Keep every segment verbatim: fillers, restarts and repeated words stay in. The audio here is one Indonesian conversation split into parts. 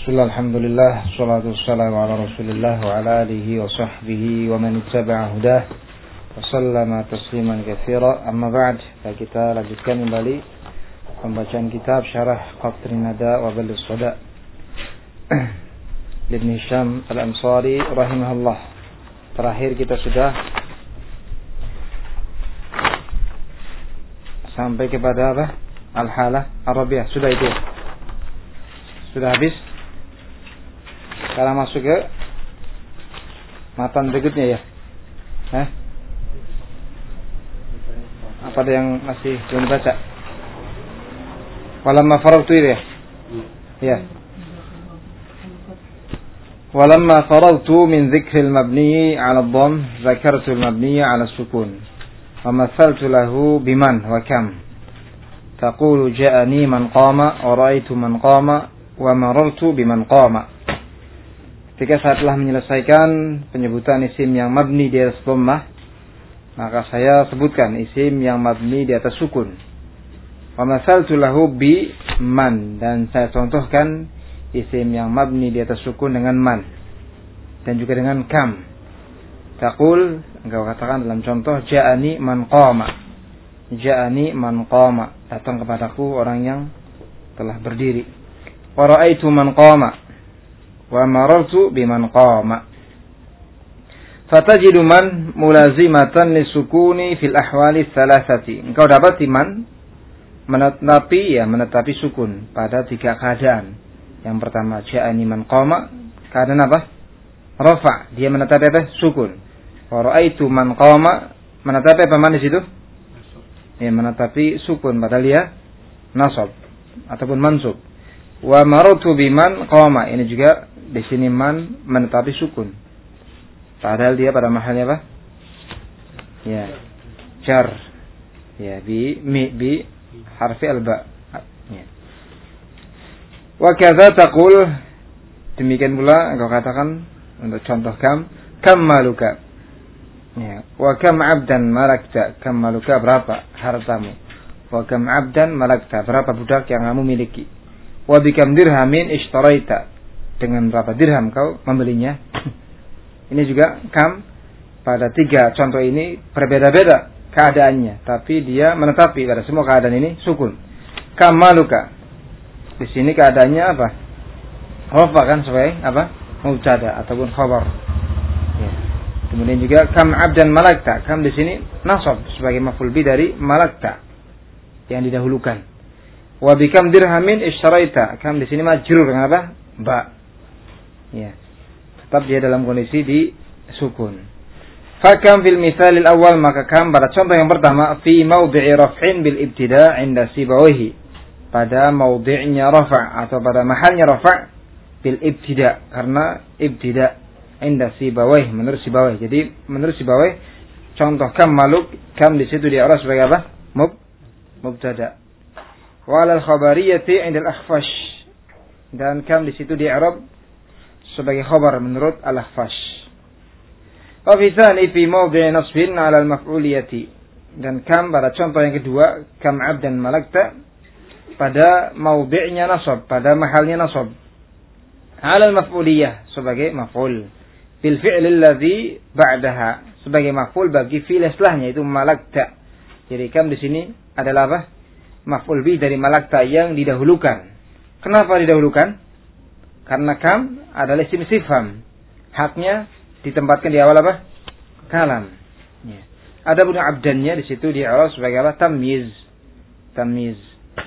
Bismillah, alhamdulillah, salatu wassalamu ala rasulillah wa ala alihi wa sahbihi wa man ittaba'a hudah wa sallama tasliman katsira. Amma ba'd, kita lanjutkan kembali pembacaan kitab Syarah Qatrin Nada wa Balus Sada Ibn Hisham Al-Ansari rahimahullah. Terakhir kita sudah sampai kepada apa? Al-Halah Arabiyah. Sudah itu. Sudah habis. Sekarang masuk ke matan berikutnya ya. Eh? Apa ada yang masih belum baca? Walamma faragtu ya. Ya. Walamma faragtu min dzikri al-mabni 'ala ad-dhamm, dzakartu al-mabni 'ala as-sukun. Wa mathaltu lahu biman wa kam. Taqulu ja'ani man qama wa ra'aytu man qama wa marartu biman qama. Ketika saya telah menyelesaikan penyebutan isim yang mabni di atas dhammah, maka saya sebutkan isim yang mabni di atas sukun. Wa mathaltu lahu bi man, dan saya contohkan isim yang mabni di atas sukun dengan man dan juga dengan kam. Taqul, engkau katakan dalam contoh, ja'ani man qama. Ja'ani man qama, datang kepadaku orang yang telah berdiri. Wa ra'aitu man qama wa marartu biman qama. Fatajidu man mulazimatan lisukuni fil ahwali thalathati. Engkau dapati man menetapi ya menetapi sukun pada tiga keadaan. Yang pertama, ja'ani man qama, keadaan apa? Rafa, dia menetapi apa? Sukun. Wa ra'aitu man qama, menetapi apa man di situ? Ya, menetapi sukun padahal dia nasab ataupun mansub. Wa marartu biman qama, ini juga di sini man menetapi sukun. Padahal dia pada mahalnya apa? Ya, jar. Ya, bi mi bi harfi alba. Ya. Wa kadza taqul, demikian pula engkau katakan untuk contoh kam, kam maluka. Ya, wa kam abdan malakta, kam maluka berapa hartamu? Wa kam abdan malakta, berapa budak yang kamu miliki? Wa bikam dirhamin ishtaraita, dengan berapa dirham kau membelinya? Ini juga kam, pada tiga contoh ini berbeda-beda keadaannya, tapi dia menetapi pada semua keadaan ini sukun. Kam maluka, di sini keadaannya apa? Rafa kan sebagai apa? Mubtada ataupun khabar. Ya. Kemudian juga kam abdan malakta, kam di sini nasab sebagai maf'ul bi dari malakta yang didahulukan. Wa bikam dirhamin ishtaraita, kam di sini majrur dengan apa? Ba. Ya. Tetap dia dalam kondisi di sukun. Fakam fil mithalil awal, maka kam pada contoh yang pertama fi mawdi'i raf'in bil ibtida' inda sibawihi, pada mawdi'nya rafa' atau pada mahalnya rafa' bil ibtida', karena ibtida' inda sibawihi, menurut sibawihi. Jadi menurut sibawihi contoh kam maluk, kam di situ dia orang sebagai apa? Mub mubtada'. Wa al khabariyati 'inda al akhfash, dan kam di situ di i'rab sebagai khabar menurut al-akhfash. Wa fi tsani fi mawdi' nasbin 'ala al-maf'uliyati, dan kam pada contoh yang kedua, kam abdan malakta, pada mawdi'nya nasab, pada mahalnya nasab, 'ala al-maf'uliyah sebagai maf'ul, bil fi'l alladhi ba'daha, sebagai maf'ul bagi fi'il setelahnya, itu malakta. Jadi kam di sini adalah apa? Maf'ul bi dari malakta yang didahulukan. Kenapa didahulukan? Karena kam adalah isim istifham, haknya ditempatkan di awal apa? Kalam. Ya. Ada pun abdannya di situ di awal sebagai apa? Tamyiz. Tamyiz.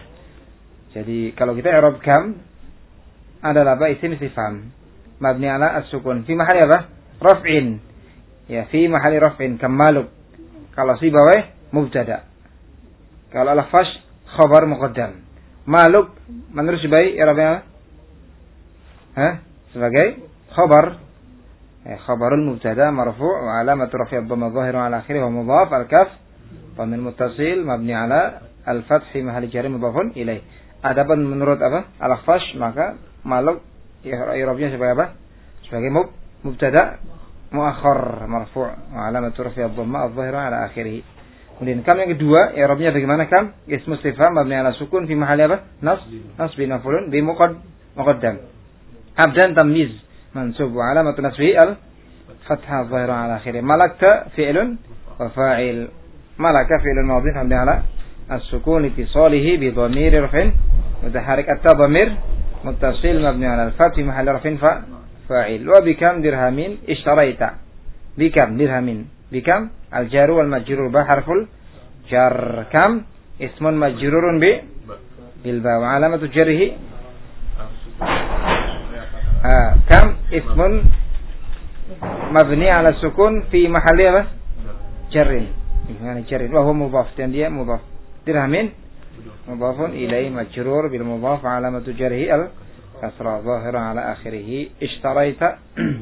Jadi kalau kita i'rab kam adalah apa? Isim istifham mabni ala as-sukun fi mahali apa? Raf'in. Ya, fi mahali raf'in, kam maluk. Kalau sibawai mubtada. Kalau al-akhfash khabar muqaddam. Maluk menurut sibai i'rabnya apa? Ha? Sebagai khabar, eh, khabarul mubtada marfu' wa alamatu raf'i ad-dhamma dhahirun ala akhirih wa mudhaf al-kaf dhamir muttasil mabni ala al-fath fi mahalli jar mudhafun ilaih. Adapun menurut apa? Al-akhfash, maka maluk i'rabnya sebagai apa? Sebagai mub mubtada muakhar marfu' wa alamatu raf'i ad-dhamma adh-dhahirun ala akhirih. Kemudian kam yang kedua, i'rabnya bagaimana kam? Ismu istifham mabni ala sukun fi mahalli apa? Nas, nasbin maf'ulun bi muqaddam. abdan tamyiz mansub wa alamatu nasbihi al fathah zahira ala akhirih. Malakta fi'lun wa fa'il. Malaka fi'lun madhi mabni ala as-sukun litisalihi bi dhamir raf'in mutaharrik. At-dhamir muttasil mabni ala al-fath fi mahall raf'in fa fa'il. Wa bikam dirhamin ishtaraita. Bikam dirhamin. Bikam al-jar wal majrur ba harful jar. Kam ismun majrurun bi bil ba wa alamatu jarrihi ah kam ismun mabni ala sukun fi mahalli apa? Jarrin. Ini jarrin wa huwa mudhaf dan dia mudhaf. Dirhamin mudhafun ilaihi majrur bil mudhaf alamatu jarrihi al kasra zahira ala akhirih. Ishtaraita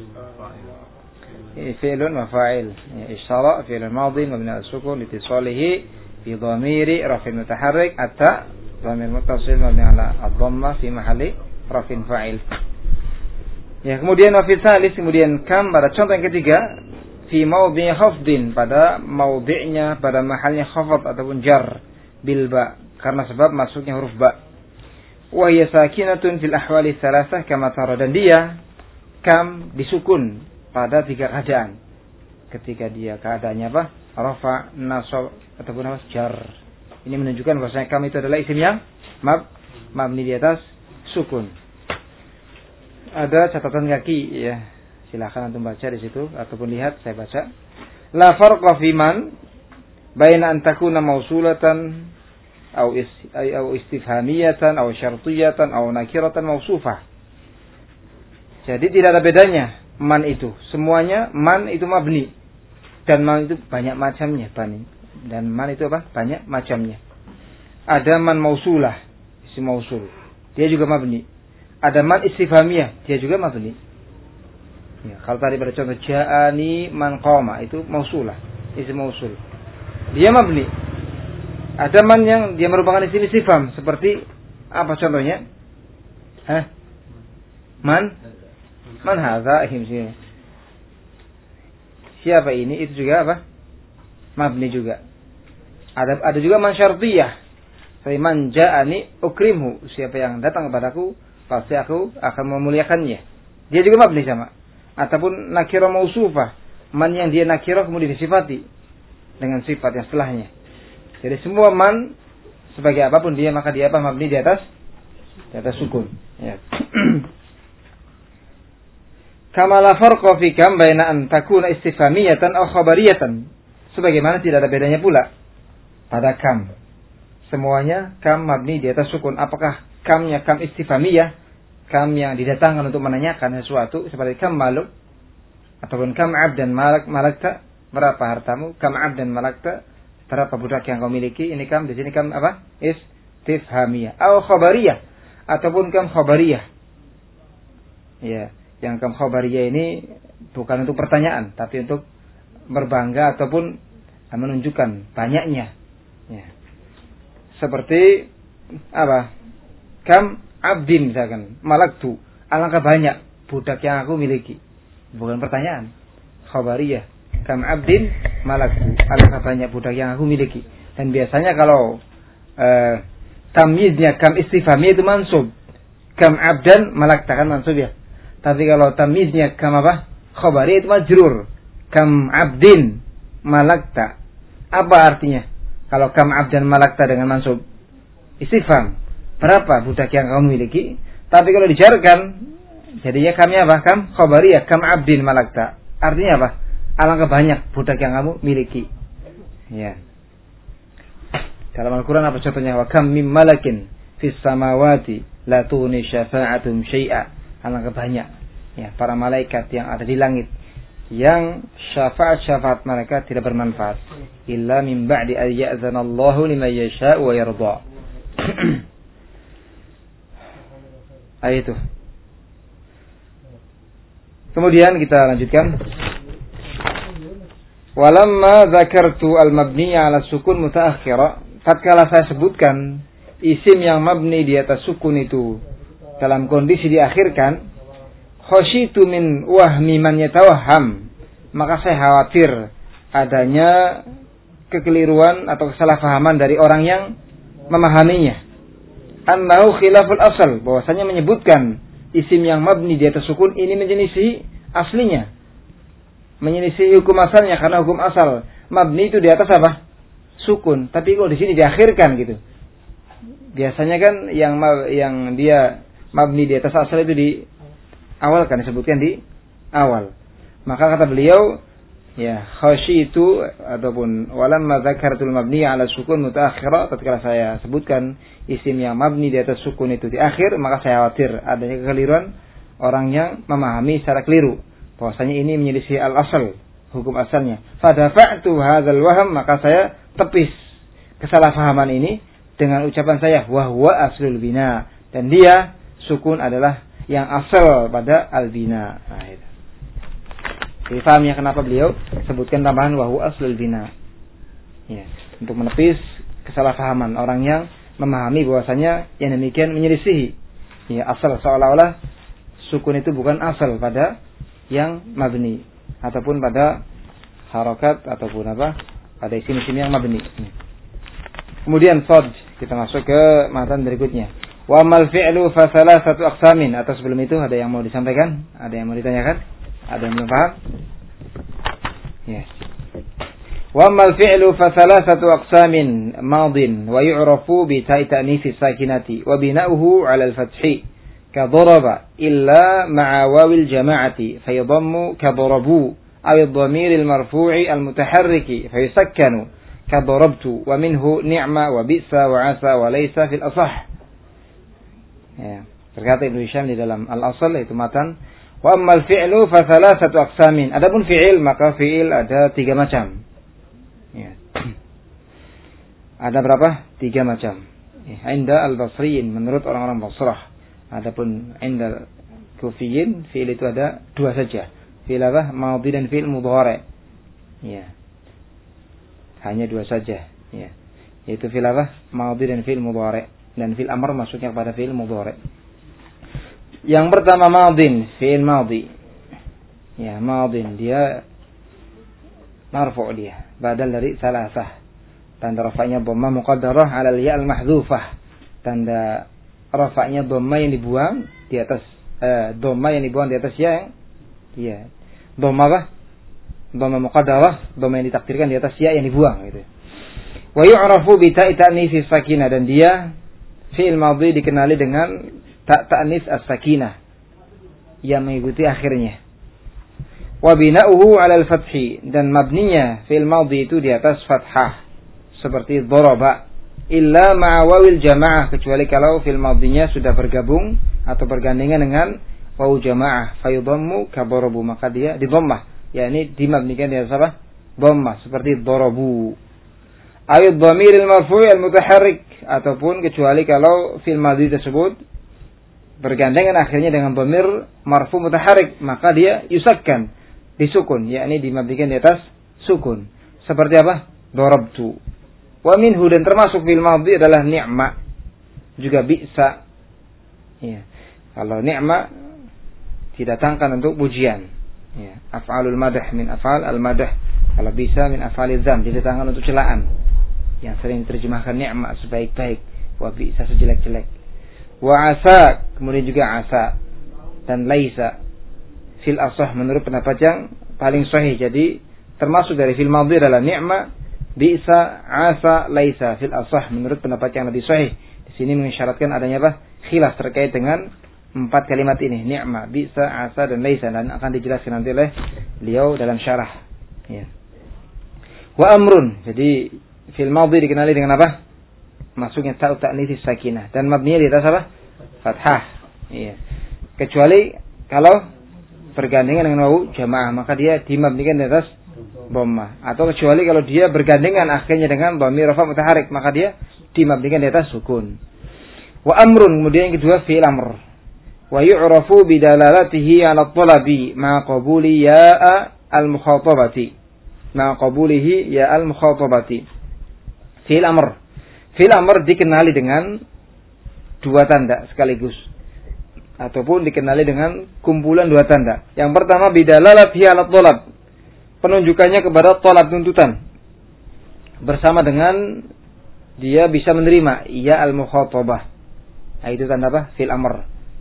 fi'lun wa fa'il. Ishtara fi'lun madhi mabni ala sukun litisalihi bi dhamiri raf'in mutaharrik. Atta dhamir muttasil mabni ala ad-dhamma fi mahalli raf'in fa'il. Ya, kemudian wafil salis, kemudian kam pada contoh yang ketiga fi maudhi' khafdin, pada maudhi'nya, pada mahalnya khafd ataupun jar bil ba, karena sebab masuknya huruf ba. Wa hiya sakinatun fil ahwali thalathah kama tara, dan dia kam disukun pada tiga keadaan. Ketika dia keadaannya apa? Rafa, nasab ataupun apa? Jar. Ini menunjukkan bahwasanya kam itu adalah isim yang mab mabni di atas sukun. Ada catatan kaki ya, silakan antum baca di situ ataupun lihat saya baca. La farqa fi man baina an takuna mausulatan aw is aw istifhamiyatan aw syartiyatan aw nakiratan mausufah. Jadi tidak ada bedanya man itu, semuanya man itu mabni, dan man itu banyak macamnya, bani. Dan man itu apa? Banyak macamnya. Ada man mausulah, isim mausul, dia juga mabni. Ada man istifhamiyah, dia juga mabni. Ya, kalau tadi pada contoh ja'ani man qama, itu mausulah, isim mausul. Dia mabni. Ada man yang dia merupakan isim istifham, seperti apa contohnya? Hah? Man? Man hadza? Siapa ini? Itu juga apa? Mabni juga. Ada ada juga man syartiyah. Seperti man ja'ani ukrimhu, siapa yang datang kepadaku pasti aku akan memuliakannya. Dia juga mabni sama. Ataupun nakirah mausufah, man yang dia nakirah kemudian disifati dengan sifat yang setelahnya. Jadi semua man sebagai apapun dia, maka dia apa? Mabni di atas di atas sukun. Ya. Kama la farqa fi kam baina an takuna istifhamiyatan aw khabariyatan. Sebagaimana tidak ada bedanya pula pada kam. Semuanya kam mabni di atas sukun. Apakah kamnya kam istifhamiyah, kam yang didatangkan untuk menanyakan sesuatu, seperti kam maluk, ataupun kam abdan malak malakta, berapa hartamu, kam abdan malakta, berapa budak yang kau miliki. Ini kam, di sini kam apa? Istifhamiyah. Atau khabariyah, ataupun kam khabariyah. Ya, yang kam khabariyah ini bukan untuk pertanyaan, tapi untuk berbangga ataupun menunjukkan banyaknya. Ya. Seperti apa? Kam abdin misalkan, malaktu, alangkah banyak budak yang aku miliki. Bukan pertanyaan. Khabariyah. Kam abdin malaktu, alangkah banyak budak yang aku miliki. Dan biasanya kalau uh, tamyiznya kam istifhamiyah itu mansub. Kam abdan malakta kan mansub ya. Tapi kalau tamyiznya kam apa? Khabariyah itu majrur. Kam abdin malakta. Apa artinya? Kalau kam abdan malakta dengan mansub istifham, berapa budak yang kamu miliki? Tapi kalau dijarkan, jadinya kamnya apa? Kam khabariyah, kam abdin malakta. Artinya apa? Alangkah banyak budak yang kamu miliki. Ya. Dalam Al-Quran apa contohnya? Wa kam mim malakin fis samawati la tughni syafa'atum syai'a. Alangkah banyak ya para malaikat yang ada di langit, yang syafaat-syafaat mereka tidak bermanfaat illa min ba'di an ya'zana Allahu liman yasha'u wa yarda. Ayat itu. Kemudian kita lanjutkan. Walamma dzakartu al-mabniya 'ala sukun mutaakhira, tatkala saya sebutkan isim yang mabni di atas sukun itu dalam kondisi diakhirkan, khasyitu min wahmi man yatawahham, maka saya khawatir adanya kekeliruan atau kesalahpahaman dari orang yang memahaminya. Annahu khilaful asal, bahwasanya menyebutkan isim yang mabni di atas sukun ini menyelisih aslinya. Menyelisih hukum asalnya, karena hukum asal mabni itu di atas apa? Sukun. Tapi kalau di sini diakhirkan gitu. Biasanya kan yang yang dia mabni di atas asal itu di awal kan, disebutkan di awal. Maka kata beliau, ya khasyitu ataupun walamma dzakartul mabni ala sukun mutaakhira, tatkala saya sebutkan isim yang mabni di atas sukun itu di akhir, maka saya khawatir adanya kekeliruan orang yang memahami secara keliru bahwasanya ini menyelisih al-asal, hukum asalnya. Fadafa'tu hadzal waham, maka saya tepis kesalahpahaman ini dengan ucapan saya wa huwa aslul bina, dan dia sukun adalah yang asal pada al-bina. Nah, itu. Jadi paham ya kenapa beliau sebutkan tambahan wa huwa aslul bina. Ya, untuk menepis kesalahpahaman orang yang memahami bahwasanya yang demikian menyelisihi ya asal, seolah-olah sukun itu bukan asal pada yang mabni ataupun pada harakat ataupun apa pada isim-isim yang mabni. Kemudian sad, kita masuk ke matan berikutnya. Wa mal fi'lu fa salasatu aqsamin. Atau sebelum itu ada yang mau disampaikan? Ada yang mau ditanyakan? Ada yang belum paham? Ya. Wa mal fi'lu fa salasatu aqsamin madin wa yu'rafu bi ta'i ta'nits sakinati wa bina'uhu 'ala al-fathi. كضرب إلا مع واو الجماعة فيضم كضربوا أو الضمير المرفوع المتحرك فيسكن كضربت ومنه نعمة وبئس وعسى وليس في الأصح. Ya, berkata Ibnu Hisham di dalam Al-Asal, yaitu matan, wa ammal fi'lu fa thalathatu aqsamin. Adapun fi'il, maka fi'il ada tiga macam. Ya. Ada berapa? Tiga macam. Ya, inda al-Basriyin, menurut orang-orang Basrah. Adapun inda Kufiyin, fi'il itu ada dua saja. Fi'il apa? Madhi dan fi'il mudhari. Ya. Hanya dua saja, ya. Yaitu fi'il apa? Madhi dan fi'il mudhari. Dan fi'il amr masuknya kepada fi'il mudhari. Yang pertama madhin, fi'il madhi. Ya, madhin dia marfu' dia, badal dari salasah. Tanda rafa'nya dhamma muqaddarah 'ala al-ya' al-mahdhufah. Tanda rafa'nya dhamma yang dibuang di atas eh, dhamma yang dibuang di atas ya yang iya. Dhamma apa? Dhamma muqaddarah, dhamma yang ditakdirkan di atas ya yang dibuang gitu. Wa yu'rafu bi ta'i ta'nits sakinah, dan dia fi'il madhi dikenali dengan ta' ta'nits as-sakinah yang mengikuti akhirnya. Wa bina'uhu 'ala al-fathi, dan mabninya fi'il madhi itu di atas fathah seperti daraba. Illa ma'a wawil jamaah, kecuali kalau fil madhinya sudah bergabung atau bergandengan dengan waw jamaah, fayudhammu kadarabu, maka dia didhammah, yakni dimabnikan di atas apa? Dhammah, seperti darabu. Ayat dhamiril marfu' al mutaharrik, ataupun kecuali kalau fil madhi tersebut bergandengan akhirnya dengan dhamir marfu' mutaharrik, maka dia yusakkan, disukun, yakni dimabnikan di atas sukun. Seperti apa? Darabtu. Wa minhu, dan termasuk fil madhi adalah ni'ma, juga bi'sa. Ya. Kalau ni'ma didatangkan untuk pujian. Ya. Af'alul madah min af'al al-madah. Kalau bisa min af'alil dzam, didatangkan untuk celaan. Yang sering diterjemahkan ni'ma sebaik-baik, wa bi'sa sejelek-jelek. Wa asa, kemudian juga asa, dan laisa fil asah, menurut pendapat yang paling sahih. Jadi termasuk dari fil madhi adalah ni'ma, bi'sa, asa, laisa fil asah, menurut pendapat yang lebih sahih. Di sini mengisyaratkan adanya apa? Khilaf terkait dengan empat kalimat ini, ni'ma, bi'sa, asa, dan laisa, dan akan dijelaskan nanti oleh beliau dalam syarah. Ya. Wa amrun, jadi fil madhi dikenali dengan apa? Masuknya ta'u ta'nits sakinah, dan mabninya di atas apa? Fathah. Iya. Kecuali kalau bergandengan dengan wawu jamaah, maka dia dimabnikan di atas dhamma. Atau kecuali kalau dia bergandengan akhirnya dengan dhamir rafa' mutaharrik, maka dia dimabnikan di atas sukun. Wa amrun, kemudian yang kedua fi'il amr. Wa yu'rafu bidalalatihi 'ala at-talabi ma qabuli ya'a al-mukhatabati. Ma qabulihi ya al-mukhatabati. Fi'il amr. Fi'il amr dikenali dengan dua tanda sekaligus, ataupun dikenali dengan kumpulan dua tanda. Yang pertama bidalalatihi 'ala at-talab, penunjukannya kepada tolab tuntutan, bersama dengan dia bisa menerima ya al-mukhatabah. Nah, itu tanda apa? Fil amr.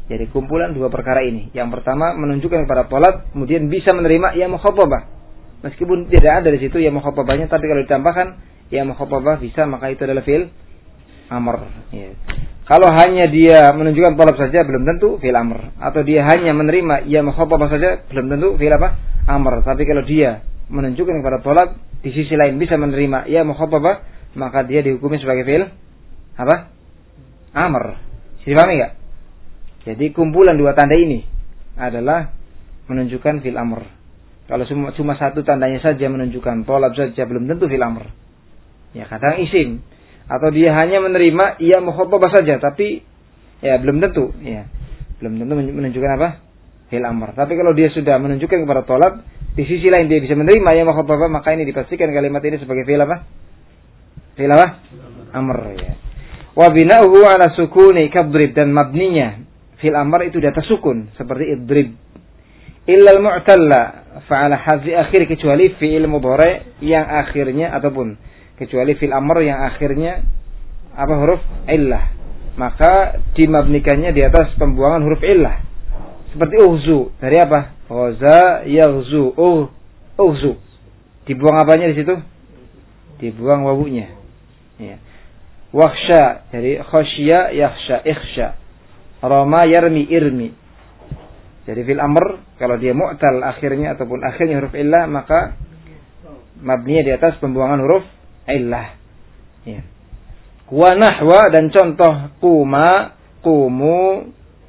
Jadi kumpulan dua perkara ini. Yang pertama menunjukkan kepada tolab, kemudian bisa menerima ya mukhatabah. Meskipun tidak ada di situ ya mukhatabahnya, tapi kalau ditambahkan ya mukhatabah bisa, maka itu adalah fi'il amr. Ya. Kalau hanya dia menunjukkan tolab saja belum tentu fi'il amr. Atau dia hanya menerima ya mukhatabah saja belum tentu fi'il apa? Amr. Tapi kalau dia menunjukkan kepada tolab, di sisi lain bisa menerima ya mukhatabah, maka dia dihukumi sebagai fi'il apa? Amr. Dipahami enggak? Jadi kumpulan dua tanda ini adalah menunjukkan fil amr. Kalau cuma, cuma satu tandanya saja menunjukkan tolab saja belum tentu fil amr. Ya kadang isim. Atau dia hanya menerima ia mukhatabah saja, tapi ya belum tentu. Ya belum tentu menunjukkan apa? Fil amr. Tapi kalau dia sudah menunjukkan kepada tolab, di sisi lain dia bisa menerima ia mukhatabah, maka ini dipastikan kalimat ini sebagai fil apa? Fil apa? Amr. Ya. Wa bina'uhu ala sukuni kadrib, dan mabninya fil amr itu di atas sukun seperti idrib. Illa al-mu'talla fa'ala hadzi akhir, kecuali fi'il mudhari yang akhirnya ataupun kecuali fil amr yang akhirnya apa huruf illah, maka dimabnikannya di atas pembuangan huruf illah. Seperti uhzu, dari apa? Ghaza yaghzu, uh uhzu. Dibuang apanya di situ? Dibuang wawunya. Ya. Wakhsha, dari khasya yakhsha, ikhsha. Rama yarmi irmi. Jadi fil amr kalau dia mu'tal akhirnya ataupun akhirnya huruf illah, maka mabninya di atas pembuangan huruf illah. Ya. Wa nahwa, dan contoh kuma, kumu,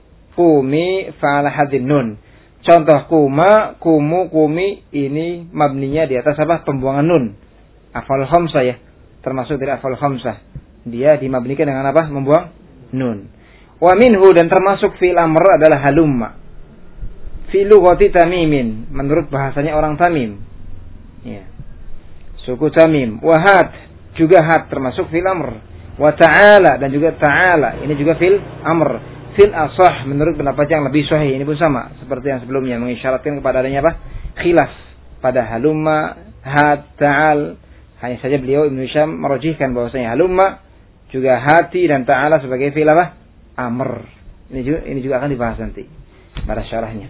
kumi, fa'ala hadin nun. Contoh kuma, kumu, kumi ini mabninya di atas apa? Pembuangan nun. Afal khamsah ya, termasuk dari afal khamsah. Dia dimabnikan dengan apa? Membuang nun. Wa minhu, dan termasuk fi'il amr adalah halumma. Fi lughati tamimin, menurut bahasanya orang Tamim. Ya. Suku Tamim. Wa hat, juga hat termasuk fi'il amr. Wa ta'ala, dan juga ta'ala, ini juga fi'il amr. Fil asah, menurut pendapat yang lebih sahih, ini pun sama seperti yang sebelumnya, mengisyaratkan kepada adanya apa? Khilaf pada halumma, hat, ta'al. Hanya saja beliau Ibnu Hisham merujihkan bahwasanya halumma juga hati dan ta'ala sebagai fi'il apa? Amr. Ini juga ini juga akan dibahas nanti pada syarahnya.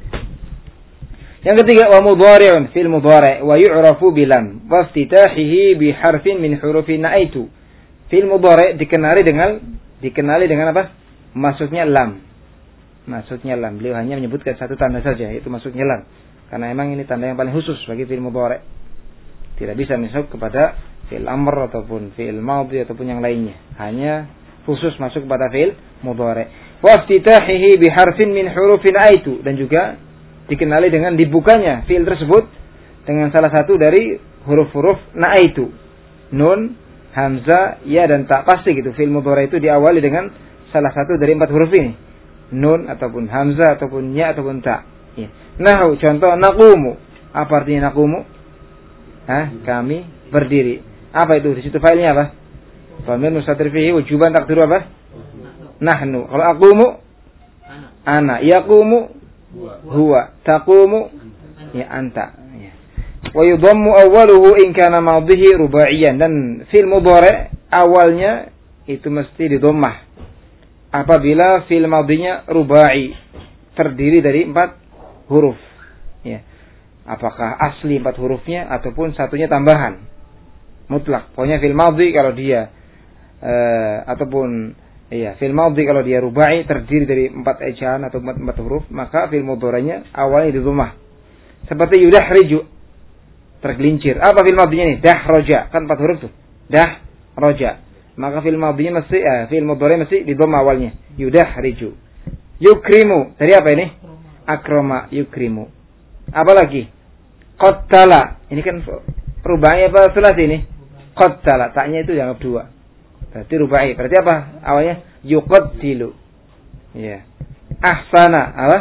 Yang ketiga, wa mudhari'un fil mudhari' wa yu'rafu bilam wa iftitahihi bi harfin min hurufin na'aitu. Fil mudhari' dikenali dengan dikenali dengan apa? Maksudnya lam. Maksudnya lam. Beliau hanya menyebutkan satu tanda saja, yaitu maksudnya lam. Karena memang ini tanda yang paling khusus bagi fil mudhari'. Tidak bisa masuk kepada fi'il amr ataupun fi'il madhi ataupun yang lainnya. Hanya khusus masuk kepada fi'il mudhari'. Wa iftitahihi bi harfin min hurufin aitu, dan juga dikenali dengan dibukanya fi'il tersebut dengan salah satu dari huruf-huruf na'aitu. Nun, hamzah, ya dan ta, pasti gitu. Fi'il mudhari' itu diawali dengan salah satu dari empat huruf ini. Nun ataupun hamzah ataupun ya ataupun ta. Ya. Nahu, contoh naqumu. Apa artinya naqumu? Hah? Kami berdiri. Apa itu? Di situ failnya apa? Dhamir mustatir fihi wujuban takdiru apa? Nahnu. Kalau aqumu ana, yaqumu huwa, taqumu ya anta. Ya. Wa yudhammu awwaluhu in kana madhihi rubaiyan, dan fi'il mudhari' awalnya itu mesti didhammah apabila fi'il madhinya rubai, terdiri dari empat huruf. Ya. Apakah asli empat hurufnya ataupun satunya tambahan mutlak. Pokoknya fi'il madhi kalau dia uh, ataupun iya fi'il madhi kalau dia rubai, terdiri dari empat ejaan atau empat, empat huruf, maka fi'il mudhari'nya awalnya didhammah. Seperti yudahriju, tergelincir. Apa fi'il madhinya ini? Dahraja, kan empat huruf tuh. Dahraja. Maka fi'il madhinya mesti eh, fi'il mudhari' mesti didhammah awalnya. Yudahriju. Yukrimu, dari apa ini? Akrama yukrimu. Apa lagi? Qattala, ini kan rubai apa sulasi ini? Qattala, taknya itu dianggap dua. Berarti rubai. Berarti apa? Awalnya yuqaddilu. Ya. Ahsana, apa?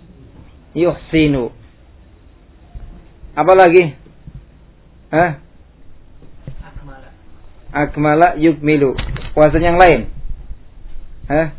Yuhsinu. Apa lagi? Hah? Akmala. Akmala yukmilu. Wazan yang lain? Hah?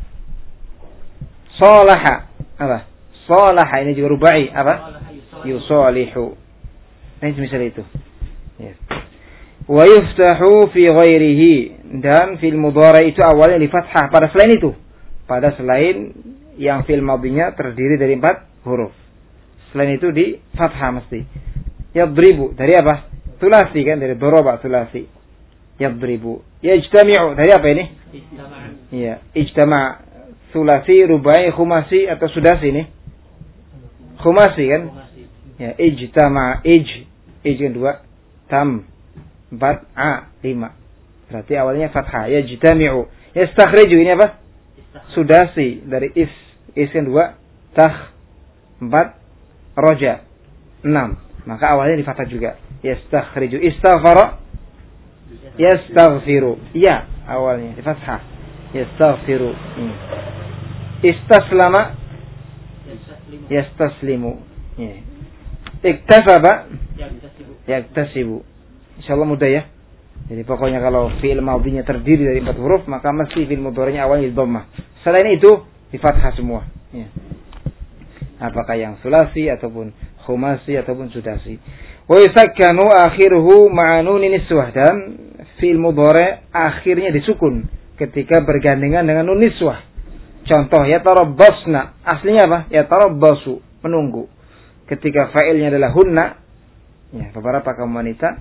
Salaha. Apa? Salaha, ini juga rubai. Apa? Yusalihu. Nah, misal itu. Ya. Wa yuftahu fi ghairihi, dan fil mudhari' itu awalnya di fathah pada selain itu. Pada selain yang fi'il madhinya terdiri dari empat huruf. Selain itu di fathah mesti. Yadribu dari apa? Sulasi kan, dari daraba sulasi. Yadribu. Yajtami'u dari apa ini? Ijtama'. Iya, ijtama'. Sulasi, rubai, khumasi atau sudasi ini? Khumasi kan? Ya, ijtama', ij. Ij kan dua. Tam. Empat. A. Lima. Berarti awalnya fathah. Yajtami'u. Yastakhriju ini apa? Sudasi dari is. Is kan dua. Takh. Empat. Roja. Enam. Maka awalnya di fathah juga. Yastakhriju. Istaghfara. Yastaghfiru. Ya, awalnya di fathah. Yastaghfiru. Hmm. Istaslama. Yastaslimu. Ya. Iktasaba. Yaktasibu. Insyaallah mudah ya. Jadi pokoknya kalau fi'il madhinya terdiri dari empat huruf, maka mesti fi'il mudhari'nya awalnya di dhammah. Selain itu di fathah semua. Ya. Apakah yang sulasi ataupun khumasi ataupun sudasi. Wa yusakkanu akhiruhu ma'a nunin niswah, dan fi'il mudhari' akhirnya disukun ketika bergandengan dengan nun niswah. Contoh yatarabbasna, aslinya apa? Yatarabbasu, menunggu. Ketika fa'ilnya adalah hunna, ya beberapa kaum wanita,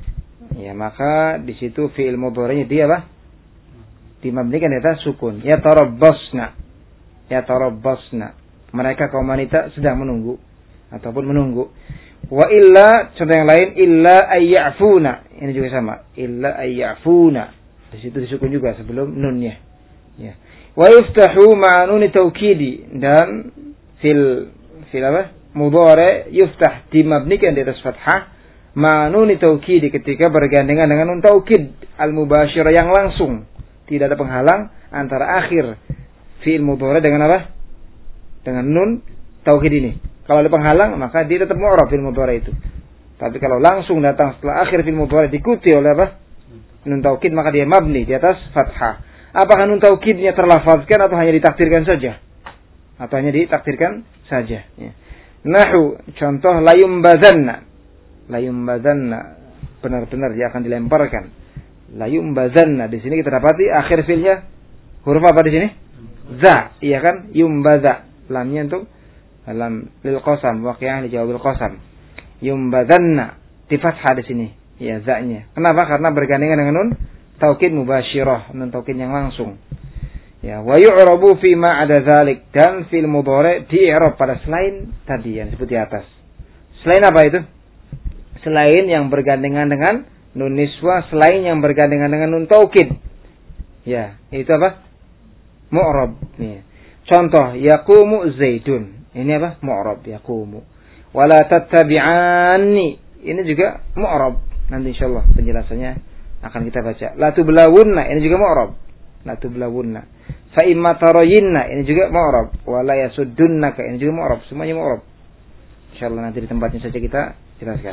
ya maka di situ fi'il mudhari'nya dia apa? Dimabnikan di atas sukun. Yatarabbasna. Yatarabbasna. Mereka kaum wanita sedang menunggu ataupun menunggu. Wa illa, contoh yang lain, illa ayyafuna. Ini juga sama. Illa ayyafuna. Di situ disukun juga sebelum nunnya. Ya. Wa yuftahu ma'a nuni taukidi, dan fil fil apa? Mudhari yuftah, dimabnikan di atas fathah ma'a nuni taukidi ketika bergandengan dengan nun taukid al-mubasyirah yang langsung. Tidak ada penghalang antara akhir fi'il mudhari dengan apa? Dengan nun taukid ini. Kalau ada penghalang maka dia tetap mu'rab fi'il mudhari itu. Tapi kalau langsung datang setelah akhir fi'il mudhari diikuti oleh apa? Nun taukid, maka dia mabni di atas fathah. Apakah nun taukidnya terlafazkan atau hanya ditakdirkan saja? Atau hanya ditakdirkan saja. Ya. Nahu, contoh layumbazanna. Layumbazanna, benar-benar dia akan dilemparkan. Layumbazanna, di sini kita dapati akhir fi'ilnya huruf apa di sini? Za, iya kan? Yumbaza. Lamnya untuk lam lil qasam, waqi'ah li jawabil qasam. Yumbazanna, di fathah di sini. Ya, za-nya. Kenapa? Karena bergandengan dengan nun taukid mubasyirah, nun taukid yang langsung. Ya, wa yu'rabu fi ma 'ada dzalik, dan fi'il mudhari di-i'rab pada selain tadi yang disebut di atas. Selain apa itu? Selain yang bergandengan dengan nun niswah, selain yang bergandengan dengan nun taukid. Ya, itu apa? Mu'rab. Nih. Contoh, yaqumu Zaidun. Ini apa? Mu'rab, yaqumu. Wala tattabi'anni. Ini juga mu'rab. Nanti insyaallah penjelasannya akan kita baca. La tublawunna, ini juga mu'rab. La tublawunna. Fa imma tarayinna, ini juga mu'rab. Wa la yasuddunaka, ini juga mu'rab. Semuanya mu'rab. Insyaallah nanti di tempatnya saja kita jelaskan.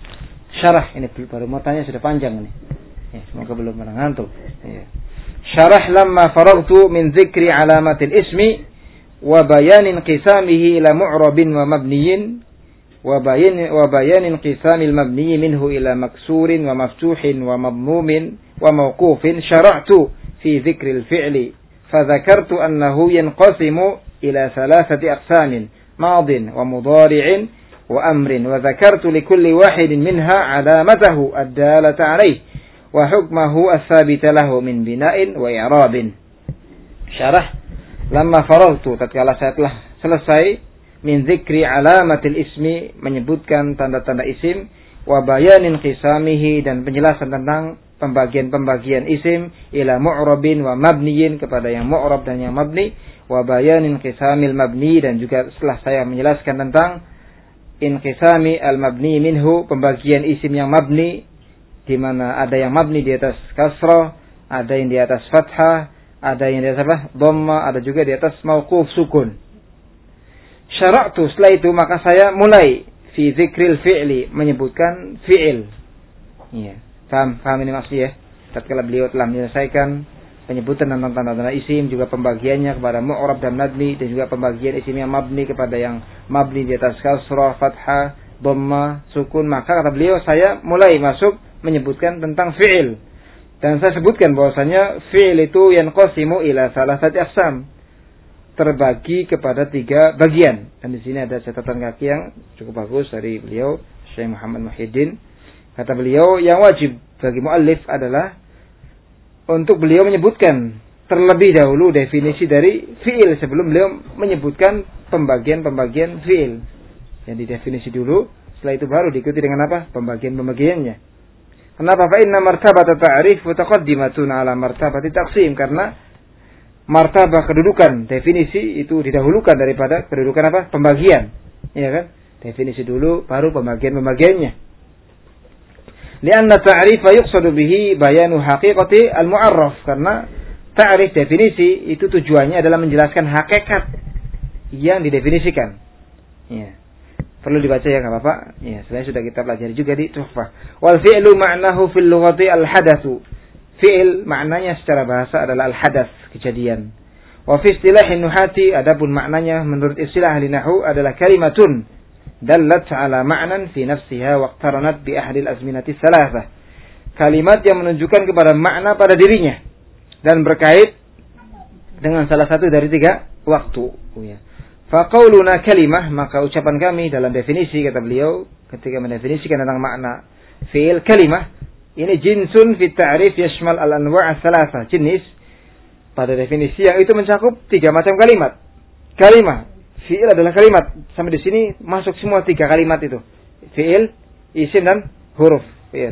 Syarah, ini baru mau tanya sudah panjang ini. Ya, semoga belum pada ngantuk. Ya. Syarah lamma faragtu min dzikri alamatil ismi wa bayanin qisamihi ila mu'rabin wa mabniyin wa bayan wa bayanin qisamil mabni minhu ila maksurin wa maftuhin wa madmumin wa mawqufin, syara'tu fi dzikril fi'li fadzakartu annahu yanqasimu ila thalathati aqsamin madin wa mudhari'in wa amrin, wa dzakartu likulli wahidin minha 'alamatahu ad-dalata 'alayhi wa hukmahu ats-tsabita lahu min bina'in wa i'rabin. Syarah, lamma faragtu, tatkala saya telah selesai, min dzikri alamatil ismi, menyebutkan tanda-tanda isim, wa bayanin qisamihi, dan penjelasan tentang pembagian-pembagian isim, ila mu'rabin wa mabniyin, kepada yang mu'rab dan yang mabni, wa bayanin qisamil mabni, dan juga setelah saya menjelaskan tentang inqisami al-mabni minhu, pembagian isim yang mabni, di mana ada yang mabni di atas kasrah, ada yang di atas fathah, ada yang di atas apa? Dhamma, ada juga di atas mauquf sukun. Syara'tu, setelah itu maka saya mulai fi dzikril fi'li, menyebutkan fi'il. Iya, paham, paham ini maksudnya ya. Tatkala beliau telah menyelesaikan penyebutan tentang tanda-tanda isim, juga pembagiannya kepada mu'rab dan mabni, dan juga pembagian isim yang mabni kepada yang mabni di atas kasrah, fathah, dhamma, sukun, maka kata beliau saya mulai masuk menyebutkan tentang fi'il. Dan saya sebutkan bahwasanya fi'il itu yanqasimu ila salasati aqsam. terbagi kepada tiga bagian. Dan di sini ada catatan kaki yang cukup bagus dari beliau, Syekh Muhammad Muhyiddin. Kata beliau, yang wajib bagi muallif adalah untuk beliau menyebutkan terlebih dahulu definisi dari fi'il sebelum beliau menyebutkan pembagian-pembagian fi'il. Yang didefinisi dulu, setelah itu baru diikuti dengan apa? Pembagian-pembagiannya. Kenapa? Fa inna martabat ta'rif mutaqaddimatun ala martabati taqsim, karena martabah kedudukan definisi itu didahulukan daripada kedudukan apa? Pembagian. Ya kan? Definisi dulu baru pembagian-pembagiannya. Lianna ta'rifa yuqsadu bihi bayanu haqiqati al-mu'arraf, karena ta'rif definisi itu tujuannya adalah menjelaskan hakikat yang didefinisikan. Ya. Perlu dibaca ya enggak Bapak? Ya, sebenarnya sudah kita pelajari juga di Tuhfah. Wal fi'lu ma'nahu fil lughati al-hadatsu. Fi'il maknanya secara bahasa adalah al-hadath, kejadian. Wa fi istilahin nuhati, adapun maknanya menurut istilah ahli nahwu adalah kalimatun dallat ala ma'nan fi nafsiha wa iqtaranat bi ahli al-azminati tsalatsah. Kalimat yang menunjukkan kepada makna pada dirinya dan berkait dengan salah satu dari tiga waktu. Ya. Fa qauluna kalimah, maka ucapan kami dalam definisi, kata beliau ketika mendefinisikan tentang makna fi'il kalimah, ini jinsun fi ta'rif yashmal al-anwa' ats-tsalatsah, jenis pada definisi yang itu mencakup tiga macam kalimat. Kalimah, fi'il adalah kalimat. Sampai di sini masuk semua tiga kalimat itu. Fi'il, isim dan huruf. Ya.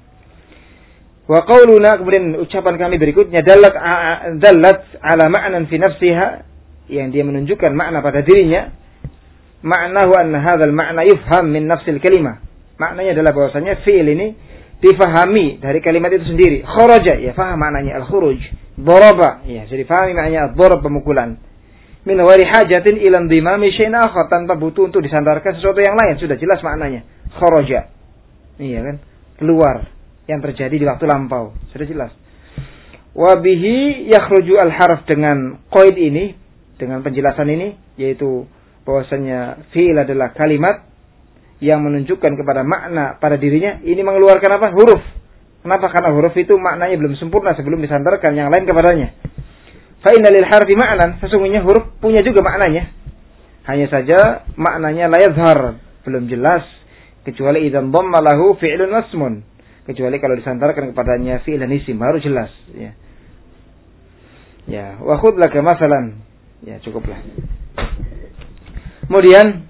Wa qauluna, kemudian ucapan kami berikutnya, dallat dallat ala ma'nan fi nafsiha, yang dia menunjukkan makna pada dirinya. Ma'nahu anna hadzal ma'na yufham min nafsil kalimah. Maknanya adalah bahwasanya fi'il ini difahami dari kalimat itu sendiri. Kharaja, ya faham maknanya al-khuruj. Daraba, ya jadi fahami maknanya ad-darab, pemukulan. Min ghairi hajatin ila indimami syai'in akhar, tanpa butuh untuk disandarkan sesuatu yang lain, sudah jelas maknanya. Kharaja. Iya kan? Keluar, yang terjadi di waktu lampau, sudah jelas. Wa bihi yakhruju al-harf, dengan qaid ini, dengan penjelasan ini, yaitu bahwasanya fi'il adalah kalimat yang menunjukkan kepada makna pada dirinya, ini mengeluarkan apa? Huruf. Kenapa? Karena huruf itu maknanya belum sempurna sebelum disandarkan yang lain kepadanya. Fa inna lil harfi ma'nan, sesungguhnya huruf punya juga maknanya. Hanya saja maknanya la yadhhar, belum jelas, kecuali idzan dhamma lahu fi'lun wasmun, kecuali kalau disandarkan kepadanya fi'il dan isim baru jelas, ya. Ya, wa khudh laka masalan. Ya, cukuplah. Kemudian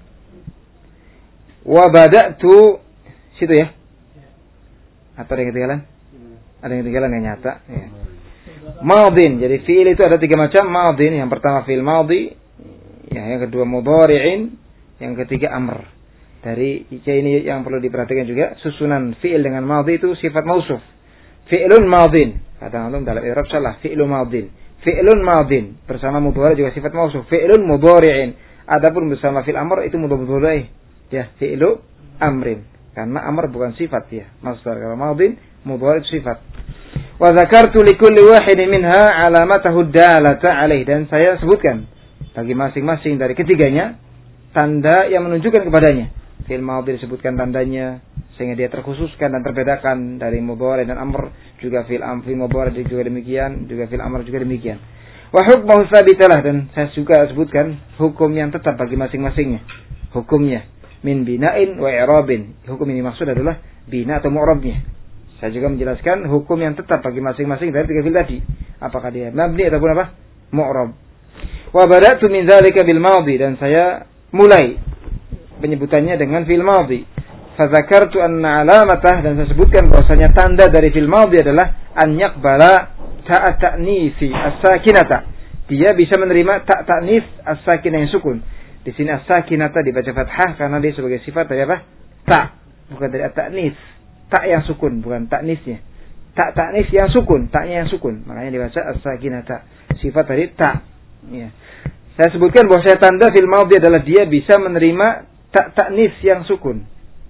wa bada'tu, situ ya. Atau ada yang ketinggalan? Ada yang ketinggalan yang nyata, ya. Madin, jadi fi'il itu ada tiga macam. Madin, yang pertama fi'il madhi, ya, yang kedua mudhari'in, yang ketiga amr. Dari ini yang perlu diperhatikan juga, susunan fi'il dengan madhi itu sifat mausuf. Fi'lun madin, kata antum dalam i'rab salah, fi'lu madin. Fi'lun madin bersama mudhari juga sifat mausuf. Fi'lun mudhari'in, adapun bersama fi'il amr itu mudhari', ya, fi'lu amrin. Karena amr bukan sifat, ya, masdar. Kalau madin, mudhari' itu sifat. Wa dzakartu likulli wahidin minha alamatahu dalata alaih, dan saya sebutkan bagi masing-masing dari ketiganya tanda yang menunjukkan kepadanya. Fi'il madhi disebutkan tandanya sehingga dia terkhususkan dan terbedakan dari mudhari dan amr. Juga fi'il amr, fi'il mudhari juga demikian, juga fi'il amr juga demikian. Wa hukmuhu tsabitalah, dan saya juga sebutkan hukum yang tetap bagi masing-masingnya. Hukumnya min bina'in wa i'rabin. Hukum ini maksud adalah bina atau mu'rabnya. Saya juga menjelaskan hukum yang tetap bagi masing-masing dari tiga fi'il tadi. Apakah dia mabni ataupun apa? Mu'rab. Wa bada'tu min dzalika bil madhi, dan saya mulai penyebutannya dengan fi'il madhi. Fa dzakartu anna alamatah, dan saya sebutkan bahwasanya tanda dari fi'il madhi adalah an yaqbala ta'a ta'nisi as-sakinata. Dia bisa menerima ta' ta'nis as-sakinah yang sukun. Di sini as-sakinata dibaca fathah karena dia sebagai sifat dari apa? Ta, bukan dari at-ta'nis. Tak yang sukun, bukan taknisnya. Tak taknis yang sukun, taknya yang sukun. Makanya dibaca as-sakinata, sifat dari tak. Ya. Saya sebutkan bahwa saya tanda fil madhi adalah dia bisa menerima tak taknis yang sukun.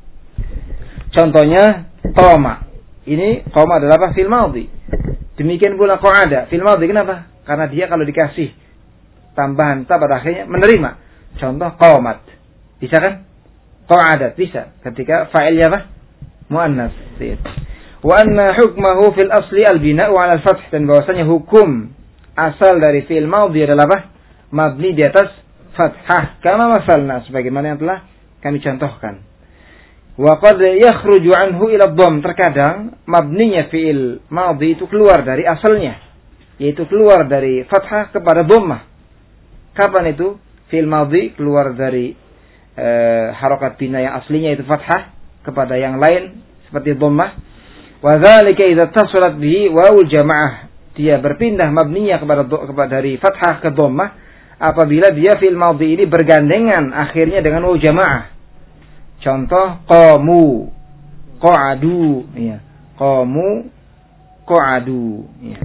Contohnya qama. Ini qama adalah apa? Fil madhi. Demikian pula qa'ada. Fil madhi kenapa? Karena dia kalau dikasih tambahan ta pada akhirnya menerima. Contoh qamat. Bisa kan? Qa'adat bisa. Ketika fa'ilnya apa? Muannas. Wa anna hukmahu fil asli al-bina'u 'ala al-fath, dan bahwasanya hukum asal dari fi'il madhi adalah apa? mabni di atas fathah kama masalna sebagaimana yang telah kami contohkan. Wa qad yakhruju anhu ila dhamm, terkadang mabninya fi'il madhi itu keluar dari asalnya, yaitu keluar dari fathah kepada dhammah. Kapan itu fi'il madhi keluar dari e, harokat bina yang aslinya itu fathah kepada yang lain seperti dhammah? Wa dzalika idza tasalat bihi wawul jamaah, dia berpindah mabninya kepada kepada dari fathah ke dhammah apabila dia fi'il madhi ini bergandengan akhirnya dengan waw jamaah. Contoh qamu, qa'adu, ya. Qamu, qa'adu, ya.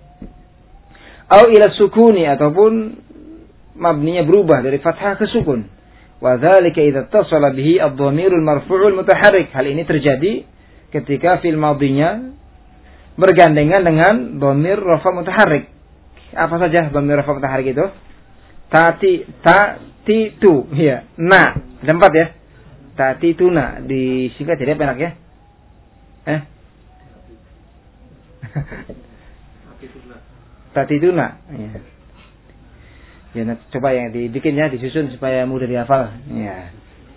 Au ila sukuni, ataupun mabninya berubah dari fathah ke sukun. Wa dzalika idza ittasala bihi ad-dhamirul marfu'ul mutaharrik. Hal ini terjadi ketika fi'il madhinya bergandengan dengan dhamir rafa mutaharrik. Apa saja dhamir rafa mutaharrik itu? Tati, ta, ti, tu, ya. Na, ada empat ya. Tati tuna disingkat jadi apa enaknya? Eh? Tati tuna. Ya. Ya, nah, coba yang dibikinnya disusun supaya mudah dihafal. Ya.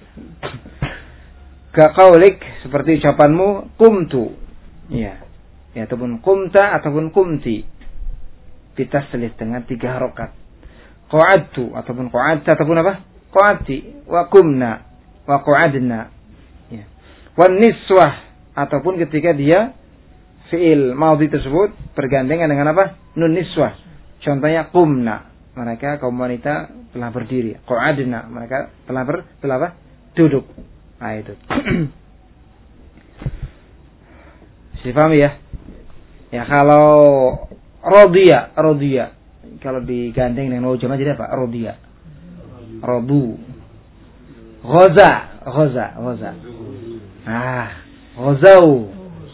Kaqaulik, seperti ucapanmu qumtu. Ya. Ya, ataupun qumta ataupun qumti. Bitaslis dengan tiga harokat. Qa'adtu ataupun qa'adta ataupun apa? Qa'adti wa qumna wa qu'adna, ya. Wan niswah, ataupun ketika dia fi'il madhi tersebut bergandengan dengan apa? Nun niswah. Contohnya qumna, mereka kaum wanita telah berdiri. Qu'adna, mereka telah ber, telah apa? Duduk. Nah itu. Dipahami ya? Ya kalau rodiya, rodiya, kalau digandeng dengan waw jamaah jadi apa? Rodiya. Rodu. Ghaza, ghaza, ghaza. Ah, ghazau.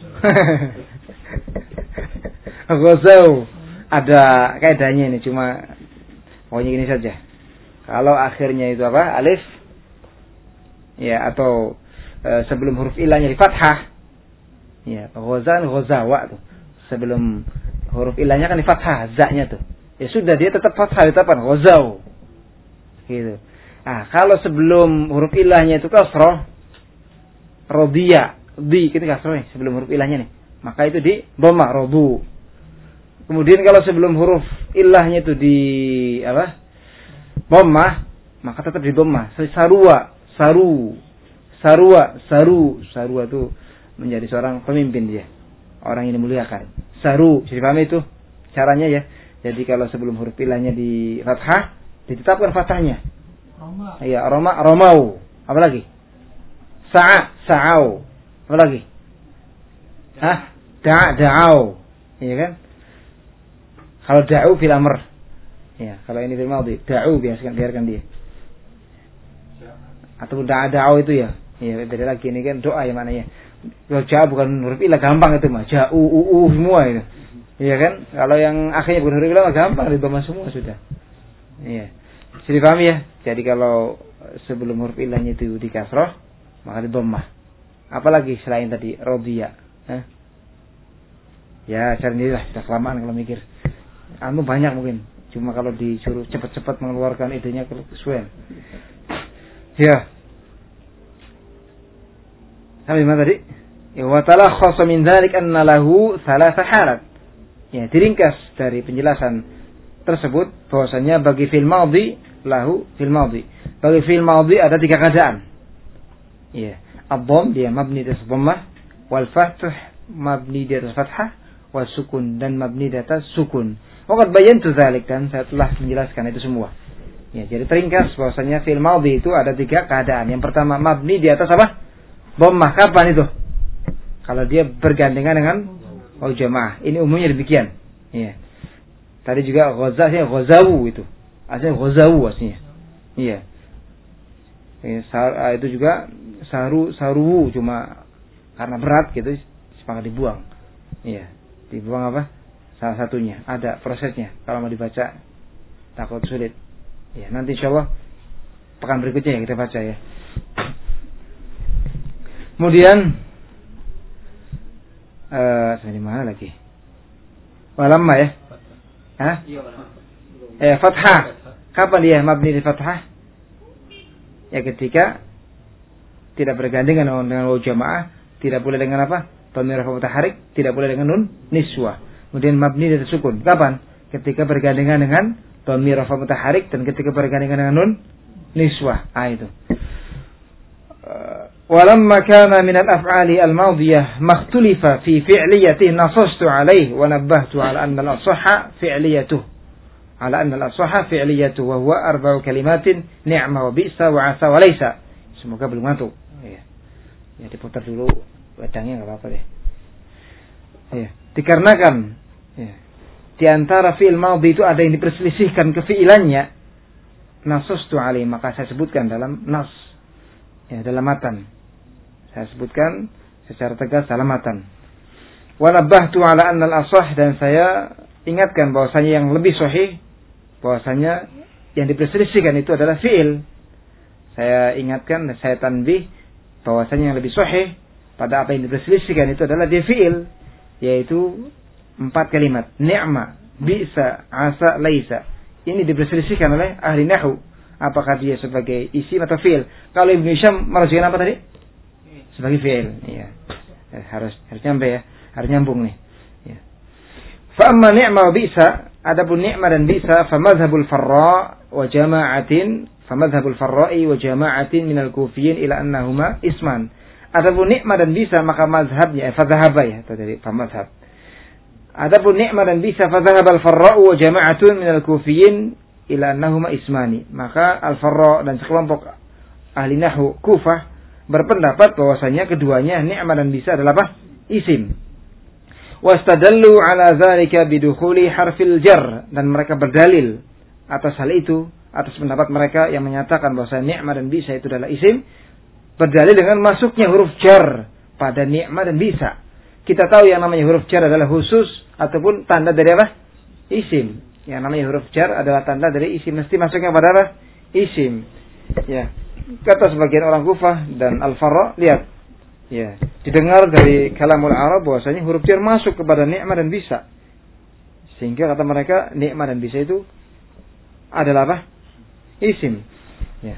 Ghazau. Ada kaidahnya ini, cuma pokoknya gini saja. Kalau akhirnya itu apa? Alif. Ya, atau e, sebelum huruf ilahnya di fathah. Ya, ghazan, ghazawa tuh. Sebelum huruf ilahnya kan di fathah, za-nya tuh. Ya sudah, dia tetap fathah, tetap ghazau. Gitu. Nah, kalau sebelum huruf ilahnya itu kasroh, rodiya, di, itu kasroh nih, sebelum huruf ilahnya nih. Maka itu di dhammah, rodu. Kemudian kalau sebelum huruf ilahnya itu di apa? Dhammah, maka tetap di dhammah. Sarua, saru, sarua, saru, sarua itu menjadi seorang pemimpin dia. Orang yang dimuliakan. Saru, jadi paham itu caranya ya. Jadi kalau sebelum huruf ilahnya di fathah, ditetapkan fathahnya. Roma. Iya, Roma, Romau. Apa lagi? Sa'a, Sa'au. Apa lagi? Hah? Da', Da'au. Iya kan? Kalau da'u fil amr. Ya, kalau ini fil madhi, da'u biarkan biarkan dia. Atau da'a da'u itu ya. Iya, beda lagi ini kan doa yang mananya. Kalau ja bukan huruf ilah gampang itu mah. Ja, u, u, u semua itu. Iya kan? Kalau yang akhirnya bukan huruf ilah gampang ditambah semua sudah. Iya. Jadi paham ya? Jadi kalau sebelum huruf ilahnya itu di kasroh, maka di dhammah. Apalagi selain tadi rodiya. Eh? Ya, cari sendirilah, sudah kelamaan kalau mikir. Anu banyak mungkin. Cuma kalau disuruh cepat-cepat mengeluarkan idenya kesuwen. Ya. Sampai mana tadi? Ya, wa talakhasa min dzalik anna lahu thalatha halat. Ya, diringkas dari penjelasan tersebut bahwasanya bagi fi'il madhi lahu fil madhi. Bagi fi'il madhi ada tiga keadaan. Ya, ad-dhamm dia mabni di atas dhammah, wal fath mabni di atas fathah, wa sukun dan mabni di atas sukun. Waqad bayantu dzalik, dan saya telah menjelaskan itu semua. Ya, jadi teringkas bahwasanya fi'il madhi itu ada tiga keadaan. Yang pertama mabni di atas apa? Dhammah. Kapan itu? Kalau dia bergandengan dengan waw jamaah. Ini umumnya demikian. Ya. Tadi juga ghazah, ghazawu itu. Aslinya ghazawu aslinya. Iya. Ya, sar, itu juga saru saruwu, cuma karena berat gitu sepakat dibuang. Iya. Dibuang apa? Salah satunya. Ada prosesnya. Kalau mau dibaca takut sulit. Ya, nanti insyaallah pekan berikutnya ya kita baca ya. Kemudian eh uh, di mana lagi? Walamma ya? Hah? Eh fathah. Kapan dia mabni di fathah? Ya ketika tidak bergandengan dengan waw jamaah, tidak boleh dengan apa? Dhamir rafa mutaharrik, tidak boleh dengan nun niswah. Kemudian mabni dan sukun. Kapan? Ketika bergandengan dengan dhamir rafa mutaharrik dan ketika bergandengan dengan nun niswah. Ah itu. Walamma kana min al-af'ali al-madiyah makhtulifa fi fi'liyatihi nasastu alayhi wa nabbahtu ala anna al-asahha fi'liyatuh. Ala anna al-asahha fi'liyatuh wa huwa arba'u kalimatin ni'ma wa bi'sa wa 'asa wa laisa. Semoga belum ngantuk. Ya. Ya diputar dulu wedangnya enggak apa-apa deh. Ya, dikarenakan ya, di antara fi'il madhi itu ada yang diperselisihkan kefi'ilannya. Nasastu alayhi, maka saya sebutkan dalam nas. Ya, dalam matan. Saya sebutkan secara tegas dalam matan. Wa nabbahtu ala anna al-asah, dan saya ingatkan bahwasanya yang lebih sahih, bahwasanya yang diperselisihkan itu adalah fi'il. Saya ingatkan dan saya tanbih bahwasanya yang lebih sahih pada apa yang diperselisihkan itu adalah dia fi'il, yaitu empat kalimat, ni'ma, bi'sa, asa, laisa. Ini diperselisihkan oleh ahli nahwu, apakah dia sebagai isim atau fi'il. Kalau Ibnu Hisham merujukkan apa tadi? Sebagai fi'il. Iya. Harus harus nyampe ya, harus nyambung nih. Ya. Fa amma ni'ma wa bi'sa, adapun ni'ma dan bi'sa, fa madhhabul farra wa jama'atin, fa madhhabul farra'i wa jama'atin minal kufiyyin ila annahuma isman. Adapun ni'ma dan bi'sa, maka mazhabnya, fa dhahaba ya, tadi fa madhhab. Adapun ni'ma dan bi'sa, fa dhahabal farra'u wa jama'atun minal kufiyyin ila annahuma ismani. Maka al-farra' dan sekelompok ahli nahwu Kufah berpendapat bahwasanya keduanya ni'ma dan bi'sa adalah apa? Isim. Wastadallu ala dzalika bidukhuli harfil jar, dan mereka berdalil atas hal itu, atas pendapat mereka yang menyatakan bahwasanya ni'ma dan bi'sa itu adalah isim, berdalil dengan masuknya huruf jar pada ni'ma dan bi'sa. Kita tahu yang namanya huruf jar adalah khusus ataupun tanda dari apa? Isim. Yang namanya huruf jar adalah tanda dari isim, mesti masuknya pada apa? Isim. Ya. Kata sebagian orang Kufah dan Al-Farra, lihat. Ya, didengar dari kalamul Arab bahwasanya huruf jar masuk kepada ni'ma dan bi'sa. Sehingga kata mereka ni'ma dan bi'sa itu adalah apa? Isim. Ya.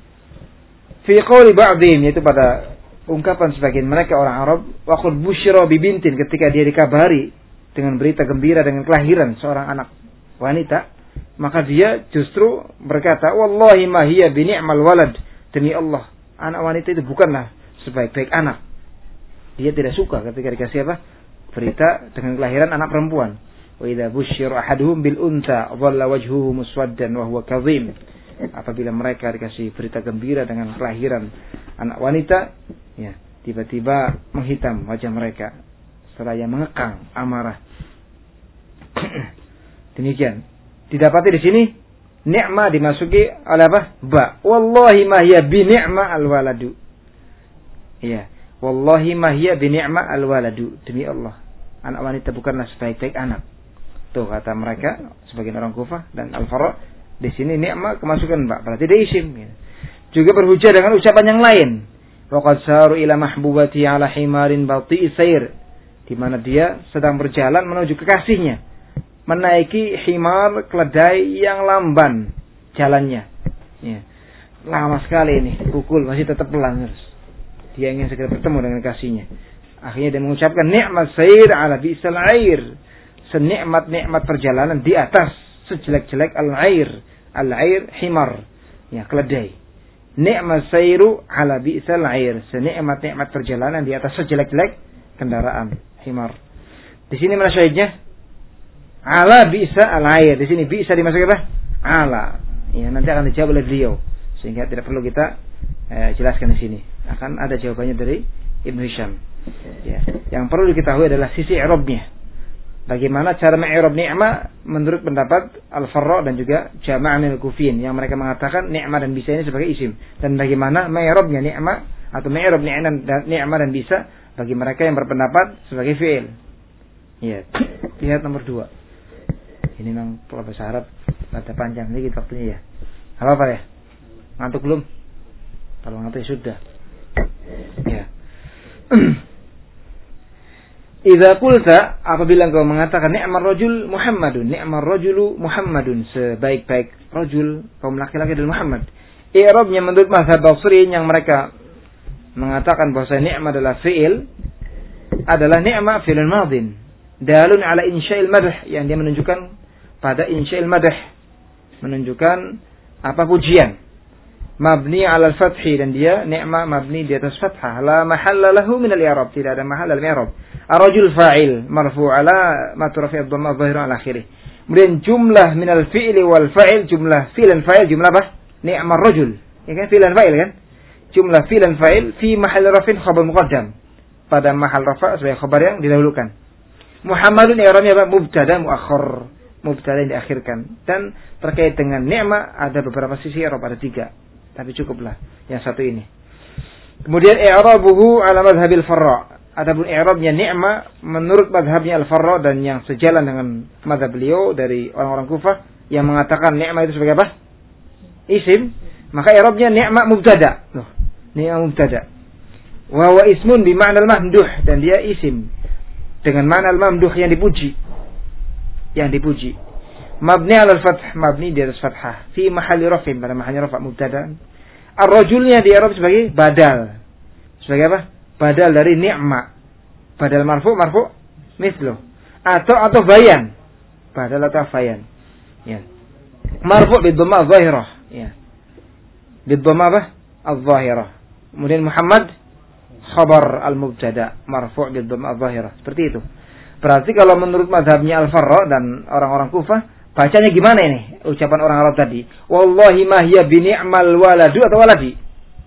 Fi qouli ba'dihim, yaitu pada ungkapan sebagian mereka orang Arab, wa qad busyira bi bintin, ketika dia dikabari dengan berita gembira dengan kelahiran seorang anak wanita, maka dia justru berkata, wallahi ma hiya bi ni'mal walad, demi Allah, anak wanita itu bukanlah sebaik-baik anak. Dia tidak suka ketika dikasih apa? Berita dengan kelahiran anak perempuan. Wa idza busyira ahaduhum bil unta dhalla wajhuhu muswaddan wa huwa kadhim. Apabila mereka dikasih berita gembira dengan kelahiran anak wanita, ya, tiba-tiba menghitam wajah mereka seraya mengekang amarah. Demikian. Didapati di sini ni'ma dimasuki oleh apa? Ba. Wallahi ma hiya bi ni'ma al waladu. Iya. Wallahi ma hiya bi ni'ma al waladu. Demi Allah, anak wanita bukanlah sebaik-baik anak. Tuh kata mereka sebagian orang Kufah dan Al-Farra. Di sini ni'ma kemasukan ba, berarti dia isim. Juga berhujah dengan ucapan yang lain. Waqad saru ila mahbubati ala himarin bati'i sayr, di mana dia sedang berjalan menuju kekasihnya, menaiki himar keledai yang lamban jalannya. Ya. Lama sekali ini, pukul masih tetap pelan terus. Dia ingin segera bertemu dengan kasihnya. Akhirnya dia mengucapkan ni'mat sayr ala bi'sal air, senikmat-nikmat perjalanan di atas sejelek-jelek al-air. Al-air himar, ya, keledai. Ni'mat sayru ala bi'sal air, senikmat-nikmat perjalanan di atas sejelek-jelek kendaraan himar. Di sini mana syahidnya? Ala bi'sa al-air. Di sini bi'sa dimasukkan apa? Ala. Ya, nanti akan dijawab oleh beliau, sehingga tidak perlu kita eh, jelaskan di sini. Akan ada jawabannya dari Ibnu Hisham. Ya. Yang perlu diketahui adalah sisi i'rabnya. Bagaimana cara mengi'rab ni'ma menurut pendapat Al-Farra dan juga Jama'ah minal Kufiyyin, yang mereka mengatakan ni'ma dan bisa ini sebagai isim, dan bagaimana mengi'rabnya ni'ma atau mengi'rab ni'ma dan bisa bagi mereka yang berpendapat sebagai fi'il. Ya, lihat nomor dua. Ini memang kalau bahasa Arab ada panjang sedikit waktunya ya. Apa-apa ya? Ngantuk belum? Kalau ngantuk sudah. Ya. Idza qulta, apabila engkau mengatakan ni'mar rajul Muhammadun, ni'mar rajulu Muhammadun, sebaik-baik rajul kaum laki-laki adalah Muhammad. I'rabnya menurut mazhab Basriyin yang mereka mengatakan bahwa ni'mah adalah fi'il, adalah ni'mah fi'il madin, dalun ala insya'il madh, yang dia menunjukkan pada insya'il madh, menunjukkan apa pujian. Mabni ala al-fathi, dan dia ni'mah mabni di atas fathah, la mahalla lahu min al-i'rab, tidak ada mahal dalam i'rab. Ar-rajul fa'il marfu' ala ma turafi ad-dhamma adh-dhahira ala akhirih. Kemudian jumlah min al-fi'li wal fa'il, jumlah fi'il dan fa'il, jumlah apa? Ni'mar rajul. Ya kan, fi'il dan fa'il kan? Jumlah fi'il dan fa'il fi mahall rafin khabar muqaddam, pada mahal rafa' sebagai khabar yang didahulukan. Muhammadun i'rabnya apa? Mubtada muakhir, mubtada yang diakhirkan. Dan terkait dengan ni'mah ada beberapa sisi i'rab, ada tiga. Tapi cukuplah yang satu ini. Kemudian i'rabuhu ala madhhabil farra. Adapun i'rabnya ni'mah menurut madhabnya al-Farra dan yang sejalan dengan madhab beliau dari orang-orang Kufah yang mengatakan ni'mah itu sebagai apa? Isim. Maka i'rabnya ni'mah mubtada. Loh, ni'mah mubtada. Wa huwa ismun bi ma'na al-mamduh, dan dia isim dengan makna al-mamduh yang dipuji. Yang dipuji. Mabni al-fath, mabni di atas fathah. Fi mahalli raf'in, pada mahalnya rafa' mubtada. Ar-rajulnya di i'rab sebagai badal. Sebagai apa? Badal dari ni'ma. Badal marfu, marfu mislu. Atau atau bayan. Badal atau bayan. Ya. Marfu bid-dhamma adh-dhahirah. Ya. Bid-dhamma apa? Adh-dhahirah. Kemudian Muhammad khabar al-mubtada, marfu bid-dhamma adh-dhahirah. Seperti itu. Berarti kalau menurut mazhabnya Al-Farra dan orang-orang Kufah, bacanya gimana ini? Ucapan orang Arab tadi. Wallahi ma hiya bi ni'mal waladu atau waladi.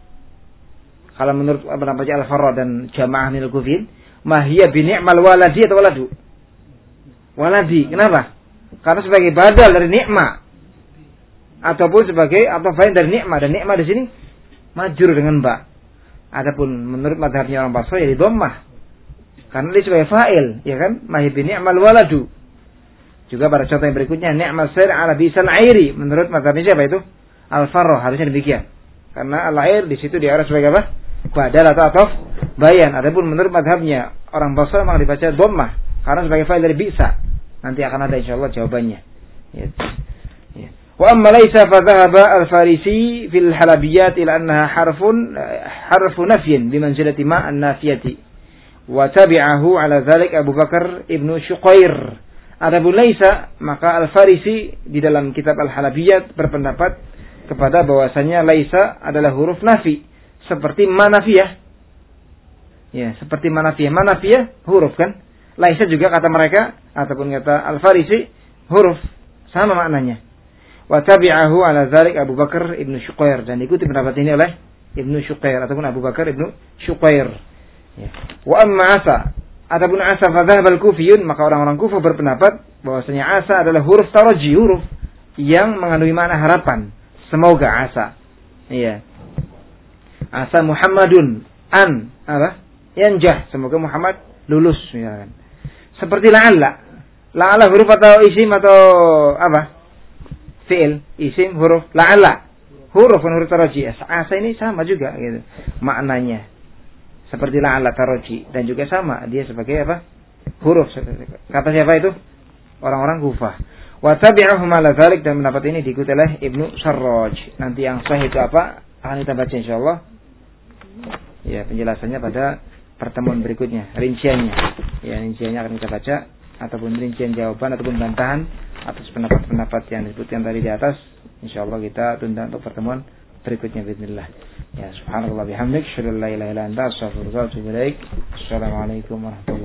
Kalau menurut apa namanya Al-Farra dan jamaah minal Kufin, mahiyya bi ni'mal waladi atau waladu? Waladi. Kenapa? Karena sebagai badal dari nikmah, ataupun sebagai apa fain dari nikmah, dan nikmah di sini majrur dengan ba. Adapun menurut mazhabnya orang Basra ya di dhammah. Karena dia sebagai fa'il, ya kan? Mahiyya bi ni'mal waladu. Juga pada contoh yang berikutnya, ni'mal sayr ala bisal airi. Menurut mazhabnya siapa itu? Al-Farra, harusnya demikian. Karena al-air di situ diarah sebagai apa? Badal atau atof bayan. Adapun menurut madhabnya orang Basra memang dibaca dhammah karena sebagai fa'il dari bisa. Nanti akan ada insyaallah jawabannya. Ya. Ya. Wa amma laysa fa dhahaba al-Farisi fil halabiyat ila annaha harfun harfu nafyin bi manzilati ma an-nafiyati. Wa tabi'ahu ala dzalik Abu Bakar ibnu Syuqair. Adapun laysa, maka al-Farisi di dalam kitab al-Halabiyat berpendapat kepada bahwasanya laisa adalah huruf nafi seperti manafiyah. Ya, seperti manafiyah. Manafiyah huruf kan? Laisa juga kata mereka ataupun kata Al-Farisi huruf, sama maknanya. Wa tabi'ahu ala dzalik Abu Bakar ibnu Syuqair, dan ikuti pendapat ini oleh Ibnu Syuqair ataupun Abu Bakar ibnu Syuqair. Ya. Wa amma asa, adapun asa fa dzahaba al-Kufiyun, maka orang-orang Kufah berpendapat bahwasanya asa adalah huruf taraji, huruf yang mengandungi makna harapan. Semoga asa. Iya. Asa Muhammadun an apa? Yanjah, semoga Muhammad lulus, ya kan. Seperti la'alla. La'alla huruf atau isim atau apa? Fi'il, isim, huruf. La'alla huruf dan huruf taraji. Asa ini sama juga gitu maknanya. Seperti la'alla taraji, dan juga sama dia sebagai apa? Huruf. Kata siapa itu? Orang-orang Kufah. Wa tabi'ahum ala dzalik, dan pendapat ini diikuti oleh Ibnu Sarraj. Nanti yang sahih itu apa? Akan kita baca insyaallah. Ya, penjelasannya pada pertemuan berikutnya, rinciannya. Ya, rinciannya akan kita baca, ataupun rincian jawaban ataupun bantahan atas pendapat-pendapat yang disebutkan tadi di atas. Insyaallah kita tunda untuk pertemuan berikutnya bismillah. Ya, subhanallah bihamdik, asyhadu an la ilaha illa anta, astaghfiruka wa atubu ilaik. Assalamualaikum warahmatullahi wabarakatuh.